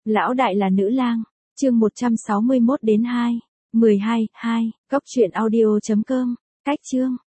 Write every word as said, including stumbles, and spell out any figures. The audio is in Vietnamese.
Lão đại là nữ lang, chương một trăm sáu mươi mốt đến hai, mười hai, hai, góc truyện audio chấm com, cách chương.